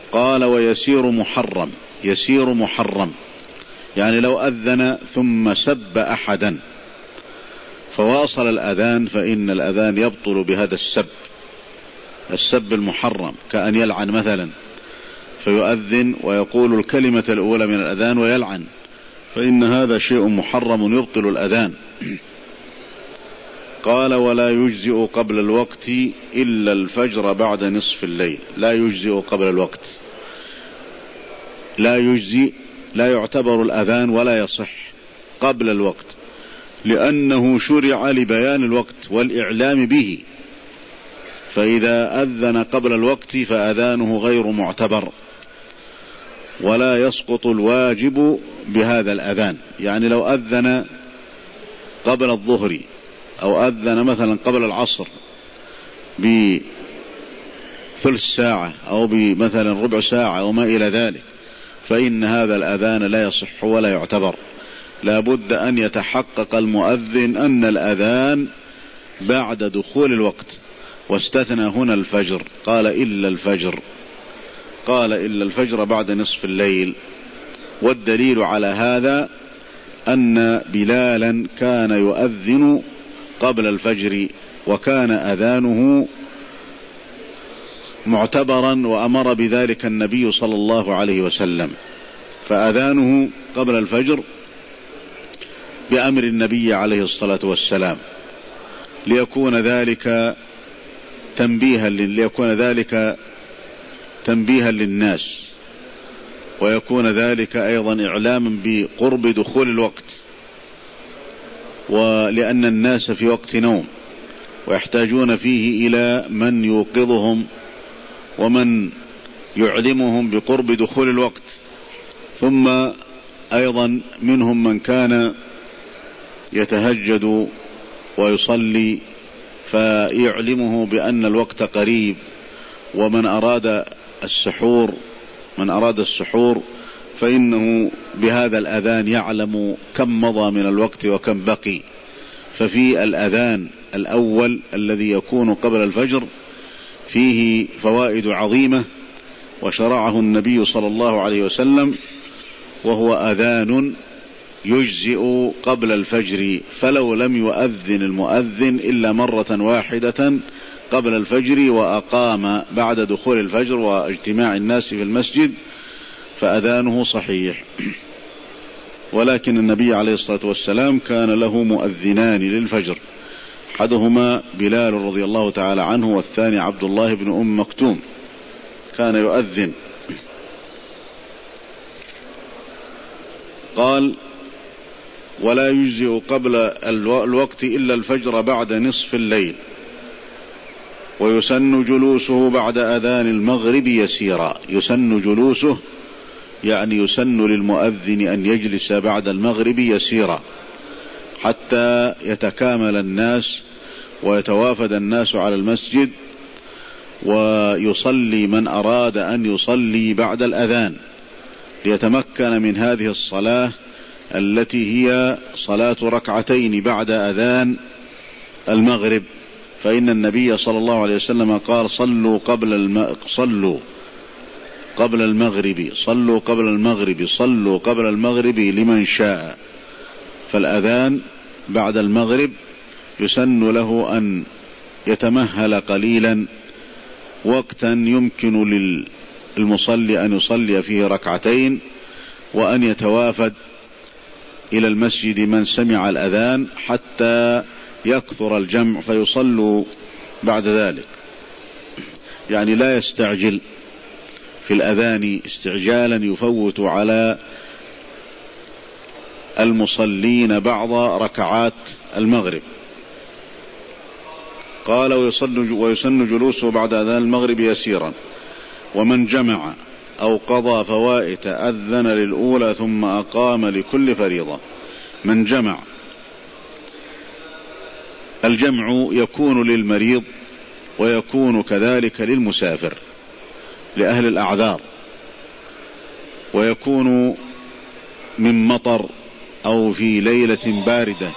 قال ويسير محرم. يسير محرم يعني لو أذن ثم سب أحدا فواصل الأذان فإن الأذان يبطل بهذا السب، السب المحرم، كأن يلعن مثلا، فيؤذن ويقول الكلمة الأولى من الأذان ويلعن، فإن هذا شيء محرم يبطل الأذان. قال ولا يجزئ قبل الوقت إلا الفجر بعد نصف الليل. لا يجزئ قبل الوقت، لا يجزئ، لا يعتبر الأذان ولا يصح قبل الوقت، لأنه شرع لبيان الوقت والإعلام به، فإذا أذن قبل الوقت فأذانه غير معتبر ولا يسقط الواجب بهذا الأذان. يعني لو أذن قبل الظهر أو أذن مثلا قبل العصر بثلث ساعة أو بمثلا ربع ساعة أو ما إلى ذلك، فإن هذا الأذان لا يصح ولا يعتبر. لا بد أن يتحقق المؤذن أن الأذان بعد دخول الوقت، واستثنى هنا الفجر، قال إلا الفجر، قال إلا الفجر بعد نصف الليل. والدليل على هذا أن بلالا كان يؤذن قبل الفجر وكان أذانه معتبرا، وأمر بذلك النبي صلى الله عليه وسلم، فأذانه قبل الفجر بأمر النبي عليه الصلاة والسلام، ليكون ذلك تنبيها ليكون ذلك تنبيها للناس، ويكون ذلك أيضا إعلاما بقرب دخول الوقت، ولأن الناس في وقت نوم ويحتاجون فيه إلى من يوقظهم ومن يعلمهم بقرب دخول الوقت. ثم أيضا منهم من كان يتهجد ويصلي فيعلمه بأن الوقت قريب، ومن أراد السحور من أراد السحور فإنه بهذا الأذان يعلم كم مضى من الوقت وكم بقي. ففي الأذان الأول الذي يكون قبل الفجر فيه فوائد عظيمة، وشرعه النبي صلى الله عليه وسلم، وهو أذان يجزئ قبل الفجر، فلو لم يؤذن المؤذن إلا مرة واحدة قبل الفجر وأقام بعد دخول الفجر واجتماع الناس في المسجد فأذانه صحيح. ولكن النبي عليه الصلاة والسلام كان له مؤذنان للفجر، أحدهما بلال رضي الله تعالى عنه، والثاني عبد الله بن أم مكتوم كان يؤذن. قال ولا يجزئ قبل الوقت إلا الفجر بعد نصف الليل، ويسن جلوسه بعد أذان المغرب يسيرا. يسن جلوسه يعني يسن للمؤذن أن يجلس بعد المغرب يسيرا حتى يتكامل الناس ويتوافد الناس على المسجد، ويصلي من أراد أن يصلي بعد الأذان ليتمكن من هذه الصلاة التي هي صلاة ركعتين بعد أذان المغرب. فإن النبي صلى الله عليه وسلم قال صلوا قبل الم... صلوا قبل المغرب صلوا قبل المغرب صلوا قبل المغرب لمن شاء. فالأذان بعد المغرب يسن له أن يتمهل قليلا وقتا يمكن للمصلي أن يصلي فيه ركعتين، وأن يتوافد إلى المسجد من سمع الأذان حتى يكثر الجمع فيصلوا بعد ذلك. يعني لا يستعجل في الأذان استعجالا يفوت على المصلين بعض ركعات المغرب. قال ويسن جلوسه بعد أذان المغرب يسيرا. ومن جمع أو قضى فوائت أذن للأولى ثم أقام لكل فريضة. من جمع، الجمع يكون للمريض ويكون كذلك للمسافر لأهل الأعذار، ويكون من مطر أو في ليلة باردة.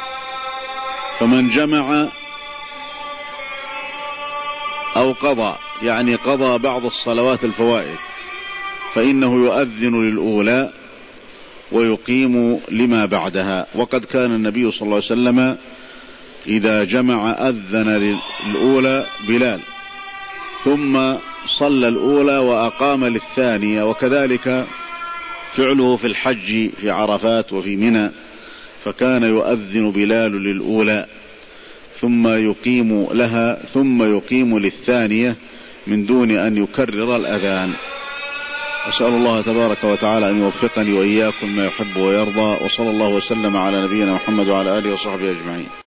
فمن جمع أو قضى يعني قضى بعض الصلوات الفوائد فإنه يؤذن للأولى ويقيم لما بعدها. وقد كان النبي صلى الله عليه وسلم إذا جمع أذن للأولى بلال ثم صلى الأولى وأقام للثانية، وكذلك فعله في الحج في عرفات وفي منى، فكان يؤذن بلال للأولى ثم يقيم لها ثم يقيم للثانية من دون أن يكرر الأذان. أسأل الله تبارك وتعالى أن يوفقني وإياكم ما يحب ويرضى، وصلى الله وسلم على نبينا محمد وعلى آله وصحبه أجمعين.